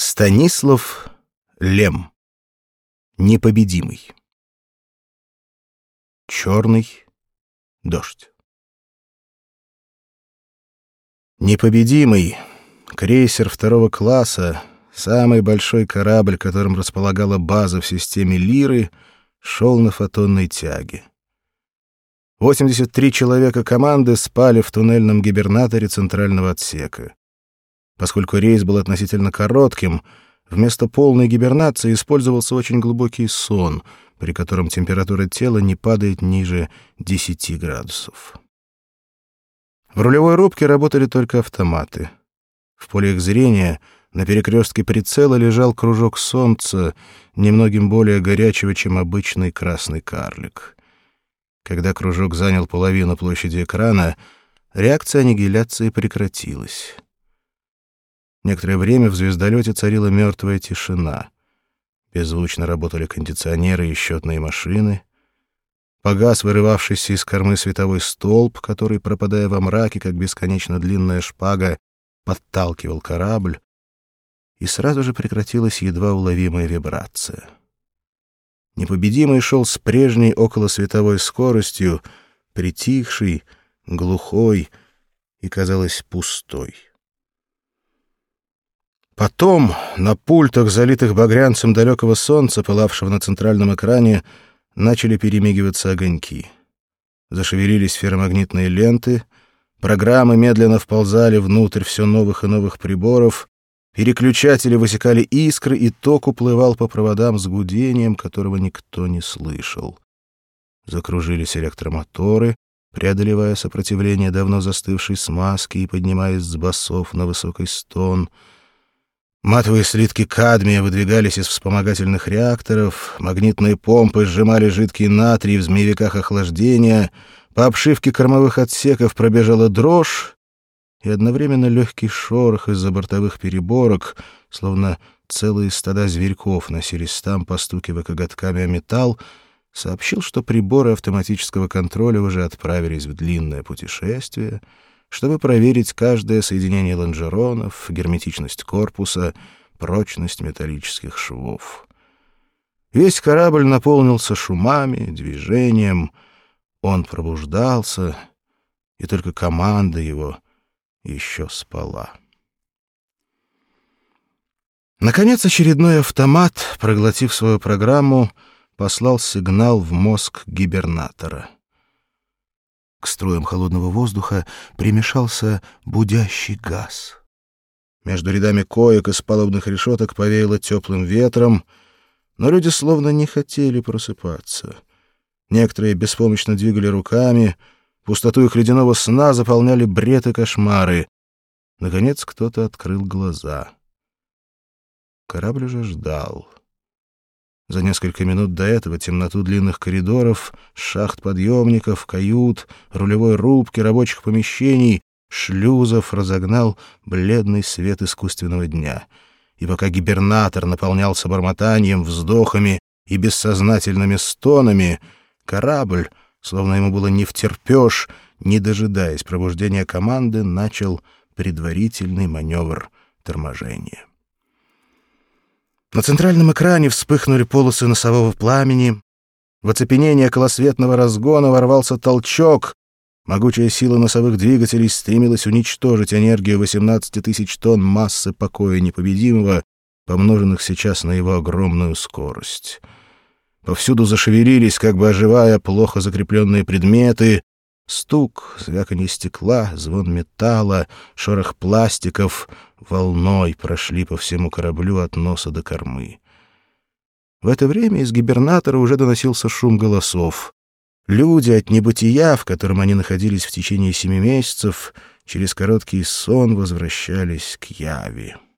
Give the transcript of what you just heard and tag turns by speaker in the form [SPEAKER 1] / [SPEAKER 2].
[SPEAKER 1] Станислав Лем. Непобедимый. Черный дождь. Непобедимый — крейсер второго класса, самый большой корабль, которым располагала база в системе Лиры, шел на фотонной тяге. 83 человека команды спали в туннельном гибернаторе центрального отсека. Поскольку рейс был относительно коротким, вместо полной гибернации использовался очень глубокий сон, при котором температура тела не падает ниже 10 градусов. В рулевой рубке работали только автоматы. В поле их зрения на перекрестке прицела лежал кружок солнца, немногим более горячего, чем обычный красный карлик. Когда кружок занял половину площади экрана, реакция аннигиляции прекратилась. Некоторое время в звездолете царила мертвая тишина. Беззвучно работали кондиционеры и счетные машины. Погас вырывавшийся из кормы световой столб, который, пропадая во мраке, как бесконечно длинная шпага, подталкивал корабль, и сразу же прекратилась едва уловимая вибрация. Непобедимый шел с прежней околосветовой скоростью, притихший, глухой и, казалось, пустой. Потом на пультах, залитых багрянцем далекого солнца, пылавшего на центральном экране, начали перемигиваться огоньки. Зашевелились ферромагнитные ленты, программы медленно вползали внутрь все новых и новых приборов, переключатели высекали искры, и ток уплывал по проводам с гудением, которого никто не слышал. Закружились электромоторы, преодолевая сопротивление давно застывшей смазки и поднимаясь с басов на высокий стон. Матовые слитки кадмия выдвигались из вспомогательных реакторов, магнитные помпы сжимали жидкий натрий в змеевиках охлаждения, по обшивке кормовых отсеков пробежала дрожь, и одновременно легкий шорох из-за бортовых переборок, словно целые стада зверьков носились там, постукивая коготками о металл, сообщил, что приборы автоматического контроля уже отправились в длинное путешествие, чтобы проверить каждое соединение лонжеронов, герметичность корпуса, прочность металлических швов. Весь корабль наполнился шумами, движением, он пробуждался, и только команда его еще спала. Наконец, очередной автомат, проглотив свою программу, послал сигнал в мозг гибернатора. К струям холодного воздуха примешался будящий газ. Между рядами коек из палубных решеток повеяло теплым ветром, но люди словно не хотели просыпаться. Некоторые беспомощно двигали руками, пустоту их ледяного сна заполняли бред и кошмары. Наконец кто-то открыл глаза. Корабль уже ждал. За несколько минут до этого темноту длинных коридоров, шахт подъемников, кают, рулевой рубки, рабочих помещений, шлюзов разогнал бледный свет искусственного дня. И пока гибернатор наполнялся бормотанием, вздохами и бессознательными стонами, корабль, словно ему было невтерпеж, не дожидаясь пробуждения команды, начал предварительный маневр торможения. На центральном экране вспыхнули полосы носового пламени. В оцепенение околосветного разгона ворвался толчок. Могучая сила носовых двигателей стремилась уничтожить энергию 18 тысяч тонн массы покоя непобедимого, помноженных сейчас на его огромную скорость. Повсюду зашевелились, как бы оживая, плохо закрепленные предметы. Стук, звяканье стекла, звон металла, шорох пластиков волной прошли по всему кораблю от носа до кормы. В это время из гибернатора уже доносился шум голосов. Люди от небытия, в котором они находились в течение 7 месяцев, через короткий сон возвращались к яви.